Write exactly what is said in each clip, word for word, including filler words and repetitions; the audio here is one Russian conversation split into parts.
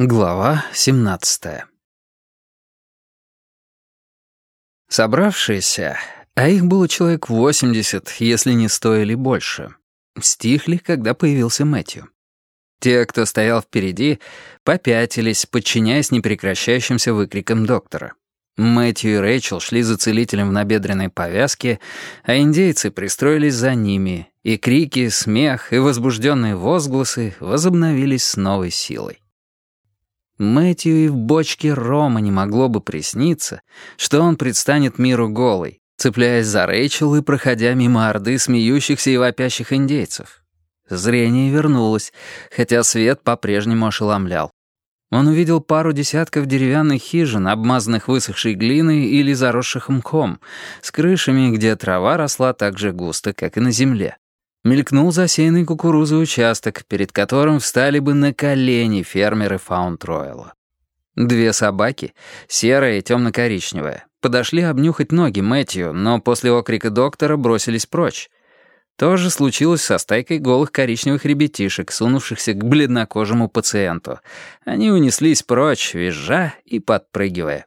Глава семнадцатая. Собравшиеся, а их было человек восемьдесят, если не сто или больше, стихли, когда появился Мэтью. Те, кто стоял впереди, попятились, подчиняясь непрекращающимся выкрикам доктора. Мэтью и Рэйчел шли за целителем в набедренной повязке, а индейцы пристроились за ними, и крики, смех и возбужденные возгласы возобновились с новой силой. Мэтью и в бочке рома не могло бы присниться, что он предстанет миру голый, цепляясь за Рэйчел и проходя мимо орды смеющихся и вопящих индейцев. Зрение вернулось, хотя свет по-прежнему ошеломлял. Он увидел пару десятков деревянных хижин, обмазанных высохшей глиной или заросших мхом, с крышами, где трава росла так же густо, как и на земле. Мелькнул засеянный кукурузой участок, перед которым встали бы на колени фермеры Фаунд-Ройла. Две собаки, серая и темно-коричневая, подошли обнюхать ноги Мэтью, но после окрика доктора бросились прочь. То же случилось со стайкой голых коричневых ребятишек, сунувшихся к бледнокожему пациенту. Они унеслись прочь, визжа и подпрыгивая.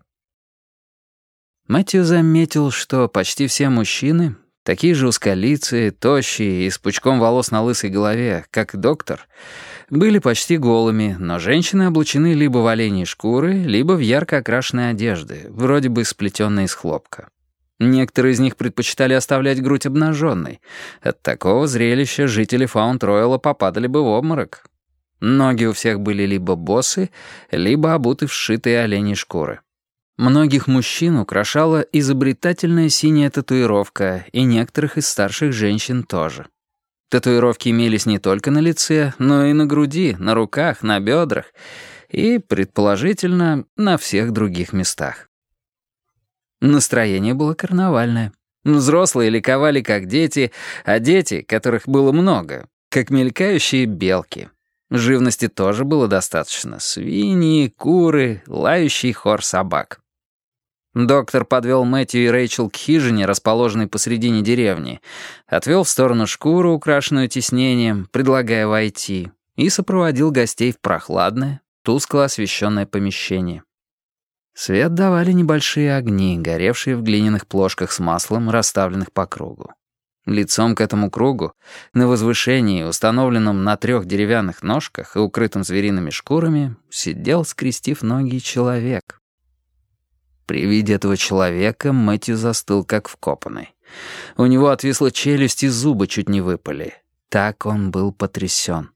Мэтью заметил, что почти все мужчины, такие же узколицые, тощие и с пучком волос на лысой голове, как и доктор, были почти голыми, но женщины облачены либо в оленьи шкуры, либо в ярко окрашенные одежды, вроде бы сплетенные из хлопка. Некоторые из них предпочитали оставлять грудь обнаженной. От такого зрелища жители Фаунд-Ройла попадали бы в обморок. Ноги у всех были либо босы, либо обуты в сшитые оленьи шкуры. Многих мужчин украшала изобретательная синяя татуировка, и некоторых из старших женщин тоже. Татуировки имелись не только на лице, но и на груди, на руках, на бедрах и, предположительно, на всех других местах. Настроение было карнавальное. Взрослые ликовали, как дети, а дети, которых было много, как мелькающие белки. Живности тоже было достаточно. Свиньи, куры, лающий хор собак. Доктор подвел Мэтью и Рэйчел к хижине, расположенной посредине деревни, отвел в сторону шкуру, украшенную тиснением, предлагая войти, и сопроводил гостей в прохладное, тускло освещенное помещение. Свет давали небольшие огни, горевшие в глиняных плошках с маслом, расставленных по кругу. Лицом к этому кругу, на возвышении, установленном на трех деревянных ножках и укрытом звериными шкурами, сидел, скрестив ноги, человек. При виде этого человека Мэтью застыл, как вкопанный. У него отвисла челюсть и зубы чуть не выпали. Так он был потрясен.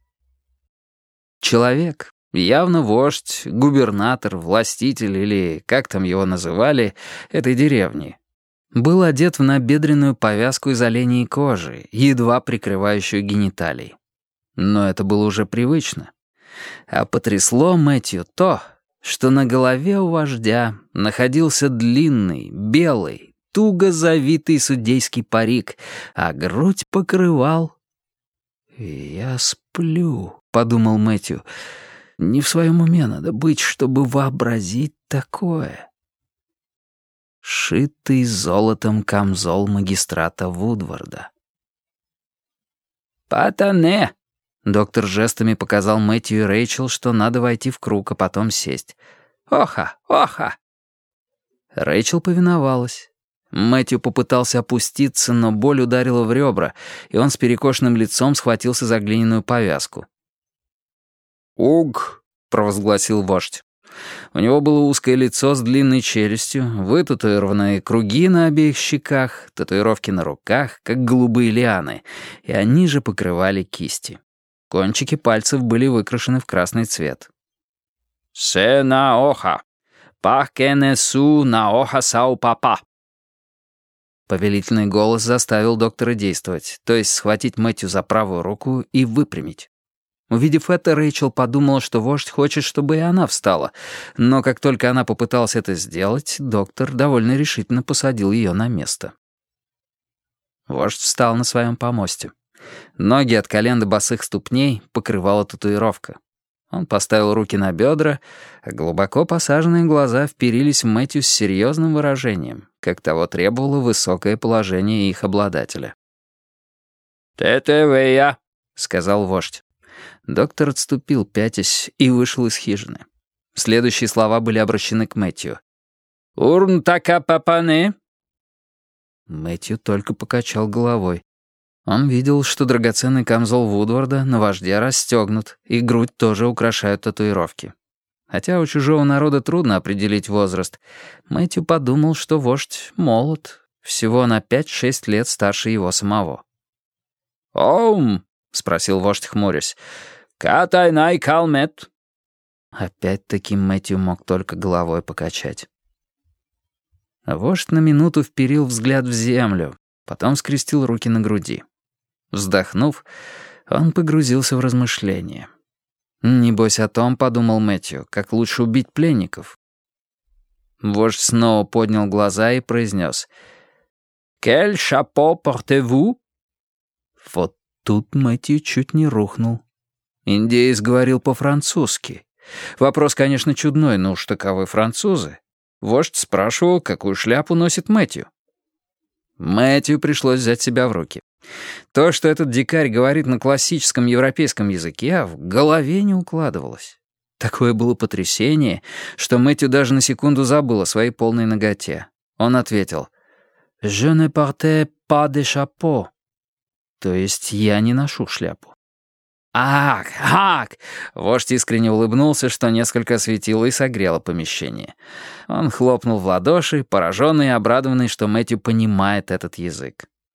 Человек, явно вождь, губернатор, властитель или, как там его называли, этой деревни, был одет в набедренную повязку из оленей кожи, едва прикрывающую гениталии. Но это было уже привычно. А потрясло Мэтью то, что на голове у вождя находился длинный, белый, туго завитый судейский парик, а грудь покрывал... «Я сплю», — подумал Мэтью. «Не в своем уме надо быть, чтобы вообразить такое». Шитый золотом камзол магистрата Вудварда. «Патане!» Доктор жестами показал Мэтью и Рэйчел, что надо войти в круг, а потом сесть. «Оха! Оха!» Рэйчел повиновалась. Мэтью попытался опуститься, но боль ударила в ребра, и он с перекошенным лицом схватился за глиняную повязку. «Уг!» — провозгласил вождь. У него было узкое лицо с длинной челюстью, вытатуированные круги на обеих щеках, татуировки на руках, как голубые лианы, и они же покрывали кисти. Кончики пальцев были выкрашены в красный цвет. «Се на оха! Пахкенесу на оха сау папа!» Повелительный голос заставил доктора действовать, то есть схватить Мэтью за правую руку и выпрямить. Увидев это, Рэйчел подумала, что вождь хочет, чтобы и она встала, но как только она попыталась это сделать, доктор довольно решительно посадил ее на место. Вождь встал на своем помосте. Ноги от колен до босых ступней покрывала татуировка. Он поставил руки на бедра, а глубоко посаженные глаза вперились в Мэтью с серьезным выражением, как того требовало высокое положение их обладателя. «Тетевея», — сказал вождь. Доктор отступил, пятясь, и вышел из хижины. Следующие слова были обращены к Мэтью. «Урн така папане?» Мэтью только покачал головой. Он видел, что драгоценный камзол Вудварда на вожде расстегнут, и грудь тоже украшают татуировки. Хотя у чужого народа трудно определить возраст, Мэтью подумал, что вождь молод, всего на пять-шесть лет старше его самого. «Оум!» — спросил вождь, хмурясь. «Катайнай калмет?» Опять-таки Мэтью мог только головой покачать. Вождь на минуту вперил взгляд в землю, потом скрестил руки на груди. Вздохнув, он погрузился в размышления. «Небось о том, — подумал Мэтью, — как лучше убить пленников». Вождь снова поднял глаза и произнес: «Quel chapeau portez-vous?» Вот тут Мэтью чуть не рухнул. Индеец говорил по-французски. Вопрос, конечно, чудной, но уж таковы французы. Вождь спрашивал, какую шляпу носит Мэтью. Мэтью пришлось взять себя в руки. То, что этот дикарь говорит на классическом европейском языке, в голове не укладывалось. Такое было потрясение, что Мэтью даже на секунду забыл о своей полной наготе. Он ответил: «Je ne portais pas de chapeau». То есть я не ношу шляпу. «Ах, ах!» Вождь искренне улыбнулся, что несколько осветило и согрело помещение. Он хлопнул в ладоши, пораженный и обрадованный, что Мэтью понимает этот язык.